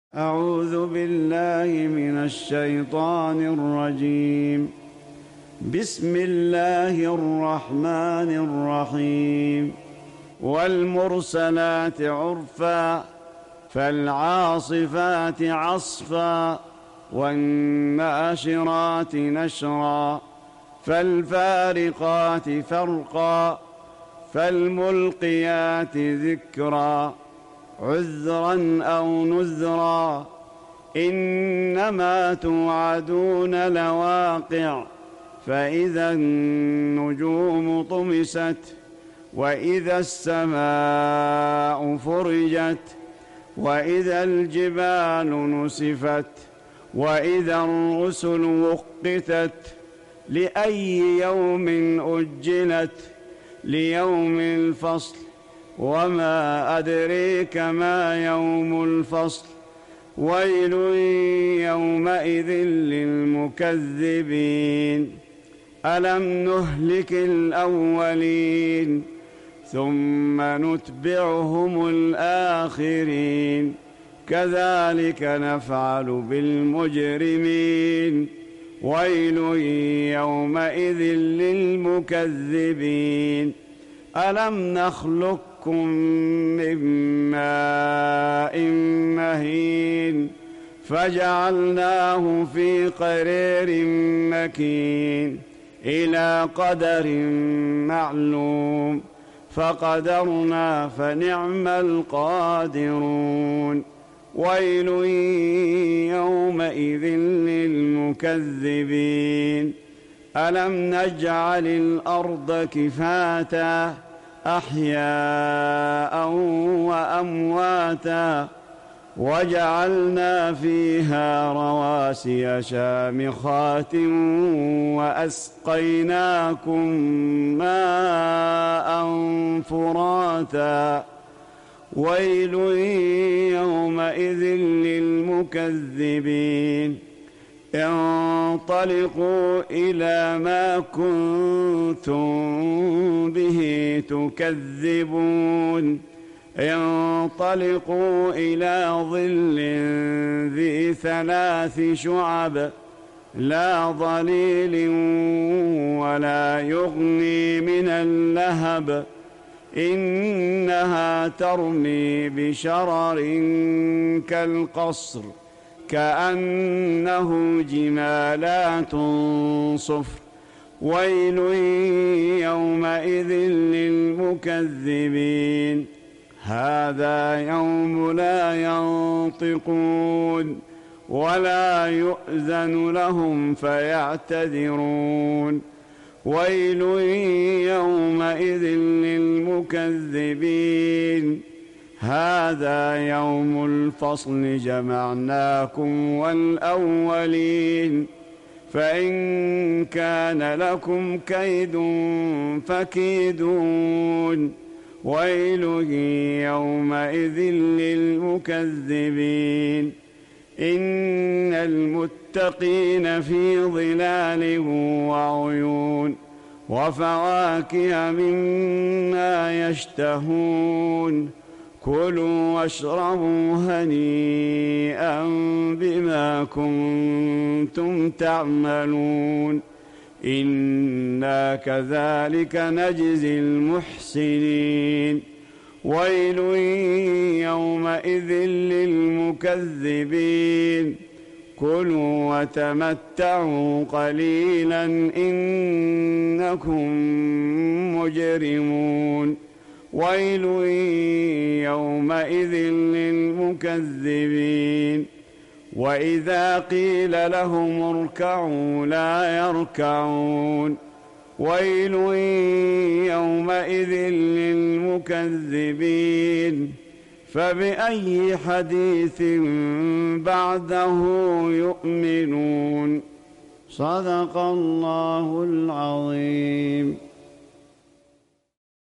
أعوذ بالله من الشيطان الرجيم. بسم الله الرحمن الرحيم. والمرسلات عرفا فالعاصفات عصفا والناشرات نشرا فالفارقات فرقا فالملقيات ذكرا عذرا أو نذرا إنما توعدون لواقع فإذا النجوم طمست وإذا السماء فرجت وإذا الجبال نسفت وإذا الرسل وقتت لأي يوم أجلت ليوم الفصل وما أدريك ما يوم الفصل ويل يومئذ للمكذبين ألم نهلك الأولين ثم نتبعهم الآخرين كذلك نفعل بالمجرمين ويل يومئذ للمكذبين ألم نخلقكم من ماء مهين فجعلناه في قرير مكين إلى قدر معلوم فقدرنا فنعم القادرون ويل يومئذ للمكذبين ألم نجعل الأرض كفاتا أحياء وأمواتا وجعلنا فيها رواسي شامخات وأسقيناكم ماء فراتا ويل يومئذ للمكذبين انطلقوا إلى ما كنتم به تكذبون انطلقوا إلى ظل ذي 3 شعب لا ظليل ولا يغني من اللهب إنها ترمي بشرر كالقصر كأنه جمالات صفر ويل يومئذ للمكذبين هذا يوم لا ينطقون ولا يؤذن لهم فيعتذرون ويل يومئذ للمكذبين هذا يوم الفصل جمعناكم والأولين فإن كان لكم كيد فكيدون ويل يومئذ للمكذبين إن المتقين في ظلال وعيون وفواكه مما يشتهون كلوا واشربوا هنيئا بما كنتم تعملون إنا كذلك نجزي المحسنين ويل يومئذ للمكذبين كلوا وتمتعوا قليلا إنكم مجرمون ويل يومئذ للمكذبين وإذا قيل لهم اركعوا لا يركعون ويل يومئذ للمكذبين فبأي حديث بعده يؤمنون صدق الله العظيم.